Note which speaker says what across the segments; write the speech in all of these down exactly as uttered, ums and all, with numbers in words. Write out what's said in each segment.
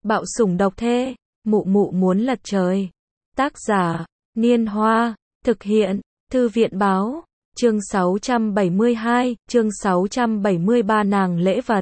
Speaker 1: Bạo sủng độc thê, mụ mụ muốn lật trời. Tác giả, Niên Hoa, thực hiện, Thư viện Báo, chương sáu trăm bảy mươi hai, chương sáu trăm bảy mươi ba nàng lễ vật.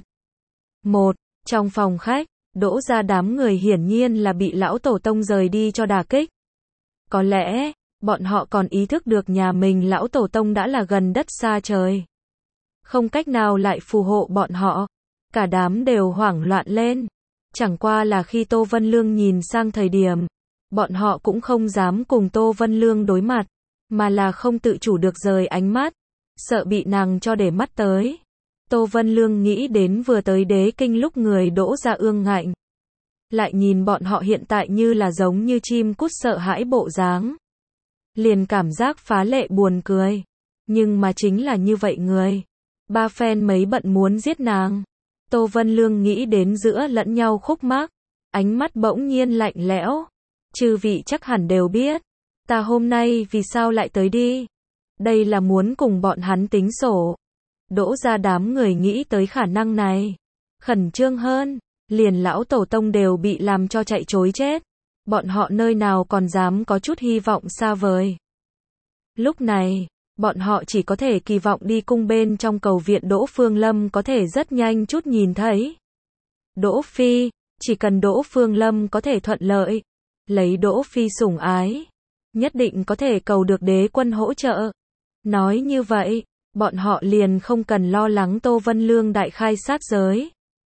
Speaker 1: một. Trong phòng khách, Đỗ gia đám người hiển nhiên là bị lão tổ tông rời đi cho đả kích. Có lẽ, bọn họ còn ý thức được nhà mình lão tổ tông đã là gần đất xa trời. Không cách nào lại phù hộ bọn họ. Cả đám đều hoảng loạn lên. Chẳng qua là khi Tô Vân Lương nhìn sang thời điểm, bọn họ cũng không dám cùng Tô Vân Lương đối mặt, mà là không tự chủ được rời ánh mắt, sợ bị nàng cho để mắt tới. Tô Vân Lương nghĩ đến vừa tới đế kinh lúc người Đỗ gia ương ngạnh. Lại nhìn bọn họ hiện tại như là giống như chim cút sợ hãi bộ dáng. Liền cảm giác phá lệ buồn cười. Nhưng mà chính là như vậy người. Ba phen mấy bận muốn giết nàng. Tô Vân Lương nghĩ đến giữa lẫn nhau khúc mắc. Ánh mắt bỗng nhiên lạnh lẽo. Chư vị chắc hẳn đều biết. Ta hôm nay vì sao lại tới đi. Đây là muốn cùng bọn hắn tính sổ. Đỗ gia đám người nghĩ tới khả năng này. Khẩn trương hơn. Liền lão tổ tông đều bị làm cho chạy trối chết. Bọn họ nơi nào còn dám có chút hy vọng xa vời. Lúc này, bọn họ chỉ có thể kỳ vọng đi cung bên trong cầu viện Đỗ Phương Lâm có thể rất nhanh chút nhìn thấy. Đỗ Phi, chỉ cần Đỗ Phương Lâm có thể thuận lợi, lấy Đỗ Phi sủng ái, nhất định có thể cầu được đế quân hỗ trợ. Nói như vậy, bọn họ liền không cần lo lắng Tô Vân Lương đại khai sát giới.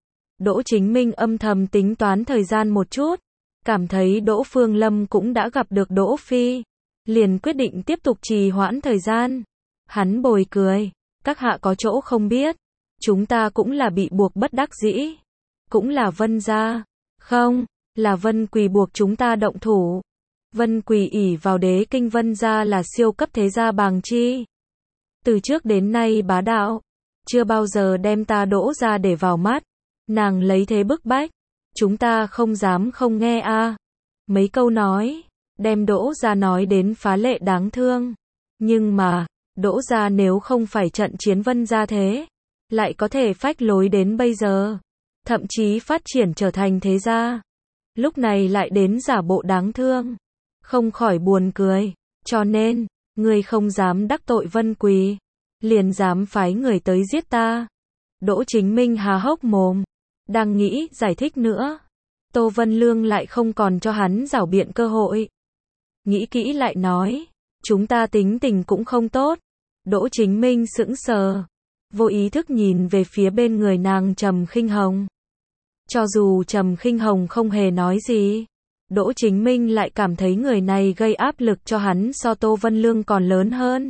Speaker 1: Đỗ Chính Minh âm thầm tính toán thời gian một chút, cảm thấy Đỗ Phương Lâm cũng đã gặp được Đỗ Phi, liền quyết định tiếp tục trì hoãn thời gian. Hắn bồi cười, các hạ có chỗ không biết, chúng ta cũng là bị buộc bất đắc dĩ, cũng là Vân gia, không, là Vân Quỳ buộc chúng ta động thủ. Vân Quỳ ỷ vào đế kinh Vân gia là siêu cấp thế gia bàng chi. Từ trước đến nay bá đạo, chưa bao giờ đem ta Đỗ gia để vào mắt. Nàng lấy thế bức bách, chúng ta không dám không nghe a. À. Mấy câu nói, đem Đỗ gia nói đến phá lệ đáng thương. Nhưng mà, Đỗ gia nếu không phải trận chiến Vân gia thế, lại có thể phách lối đến bây giờ, thậm chí phát triển trở thành thế gia. Lúc này lại đến giả bộ đáng thương, không khỏi buồn cười, cho nên, ngươi không dám đắc tội Vân Quỳ, liền dám phái người tới giết ta. Đỗ Chính Minh há hốc mồm, đang nghĩ giải thích nữa. Tô Vân Lương lại không còn cho hắn giảo biện cơ hội. Nghĩ kỹ lại nói, chúng ta tính tình cũng không tốt. Đỗ Chính Minh sững sờ, vô ý thức nhìn về phía bên người nàng Trầm Khinh Hồng. Cho dù Trầm Khinh Hồng không hề nói gì, Đỗ Chính Minh lại cảm thấy người này gây áp lực cho hắn so Tô Vân Lương còn lớn hơn.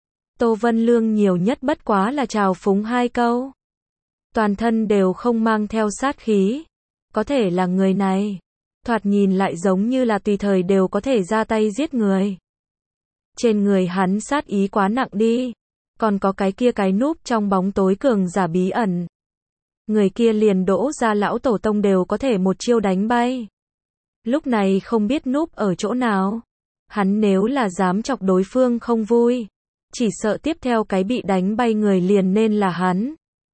Speaker 1: Tô Vân Lương nhiều nhất bất quá là chào phúng hai câu. Toàn thân đều không mang theo sát khí. Có thể là người này, thoạt nhìn lại giống như là tùy thời đều có thể ra tay giết người. Trên người hắn sát ý quá nặng đi. Còn có cái kia cái núp trong bóng tối cường giả bí ẩn. Người kia liền Đỗ gia lão tổ tông đều có thể một chiêu đánh bay. Lúc này không biết núp ở chỗ nào. Hắn nếu là dám chọc đối phương không vui, chỉ sợ tiếp theo cái bị đánh bay người liền nên là hắn.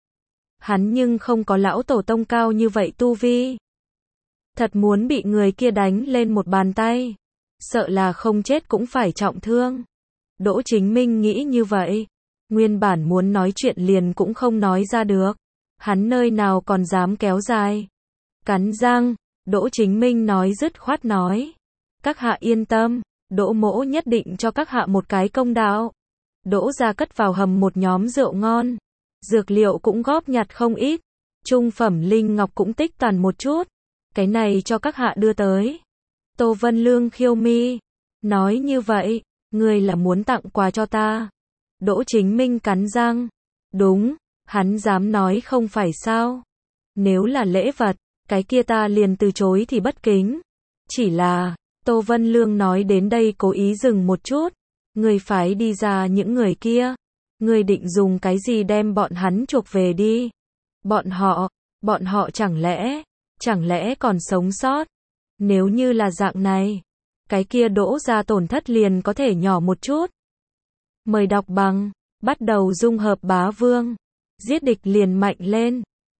Speaker 1: Hắn nhưng không có lão tổ tông cao như vậy tu vi. Thật muốn bị người kia đánh lên một bàn tay, sợ là không chết cũng phải trọng thương. Đỗ Chính Minh nghĩ như vậy, nguyên bản muốn nói chuyện liền cũng không nói ra được. Hắn nơi nào còn dám kéo dài. Cắn răng, Đỗ Chính Minh nói dứt khoát nói. Các hạ yên tâm, Đỗ mỗ nhất định cho các hạ một cái công đạo. Đỗ gia cất vào hầm một nhóm rượu ngon. Dược liệu cũng góp nhặt không ít. Trung phẩm linh ngọc cũng tích tàn một chút. Cái này cho các hạ đưa tới. Tô Vân Lương khiêu mi. Nói như vậy, ngươi là muốn tặng quà cho ta. Đỗ Chính Minh cắn răng. Đúng, hắn dám nói không phải sao. Nếu là lễ vật, cái kia ta liền từ chối thì bất kính. Chỉ là, Tô Vân Lương nói đến đây cố ý dừng một chút. Ngươi phái đi ra những người kia. Ngươi định dùng cái gì đem bọn hắn chuộc về đi? Bọn họ, bọn họ chẳng lẽ, chẳng lẽ còn sống sót? Nếu như là dạng này, cái kia Đỗ gia tổn thất liền có thể nhỏ một chút. Mời đọc bằng, bắt đầu dung hợp bá vương, giết địch liền mạnh lên.